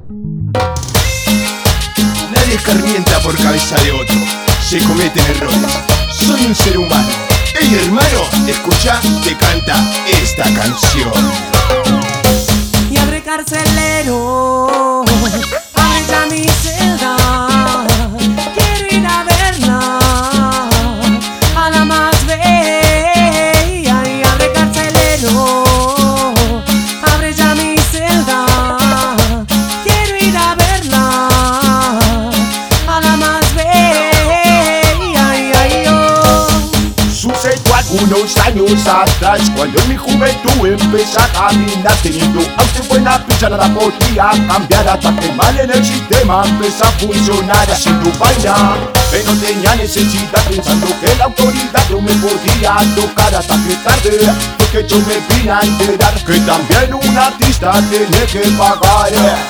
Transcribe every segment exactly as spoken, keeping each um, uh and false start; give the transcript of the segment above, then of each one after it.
Nadie escarmienta por cabeza de otro, se cometen errores. Soy un ser humano. Ey, hermano, escucha, te canta esta canción. Y abre carcelero, abre ya mi celda. Quiero ir a verla, a la más bella. Y abre carcelero, abre ya mi celda. Quiero ir a verla, a la más bella. Ay, ay, oh. Sucedió algunos años atrás, cuando en mi juventud empecé a caminar, teniendo aunque buena picha nada podía cambiar, hasta que mal en el sistema empezó a funcionar haciendo vaina, pero no tenía necesidad, pensando que la autoridad no me podía tocar, hasta que tarde porque yo me vine a enterar que también un artista tiene que pagar.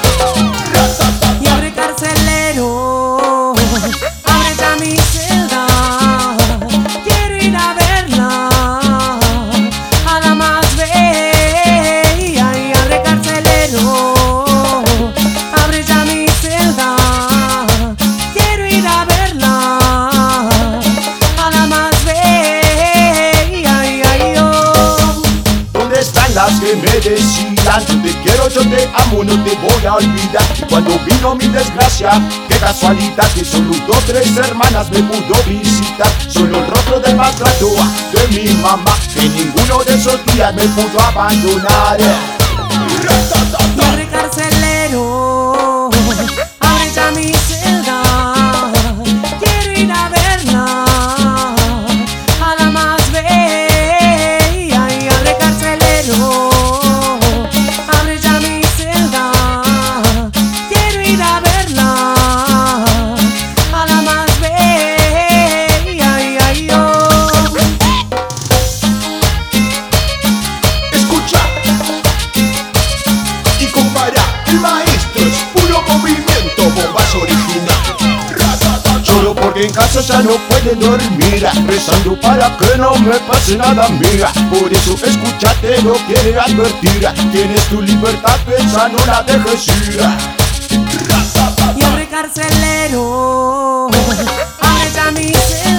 Y abre carcelero, abre ya mi celda. Quiero ir a verla, a la más bella. Y abre carcelero, abre ya mi celda. Quiero ir a verla, a la más bella. Ay, ay, oh. ¿Dónde están las que me decían, yo te quiero, yo te amo, no te voy a olvidar? Cuando vino mi desgracia, qué casualidad que solo dos, tres hermanas me pudo visitar. Solo el rostro del maltrato de mi mamá, que ninguno de esos días me pudo abandonar. Y abre carcelero, abre ya mi celda. Quiero ir a verla, a la más bella. Y abre carcelero, abre ya mi celda. Quiero ir a verla, a la más bella. Ay, ay, oh. Escucha y compara, el maestro es puro movimiento, bombas original. Solo porque en casa ya no puede dormir, rezando para que no me pase nada, amiga. Por eso escúchate, no quiere advertir. Tienes tu libertad, pensa, no la dejes ir. Y abre carcelero, abre ya mi celda.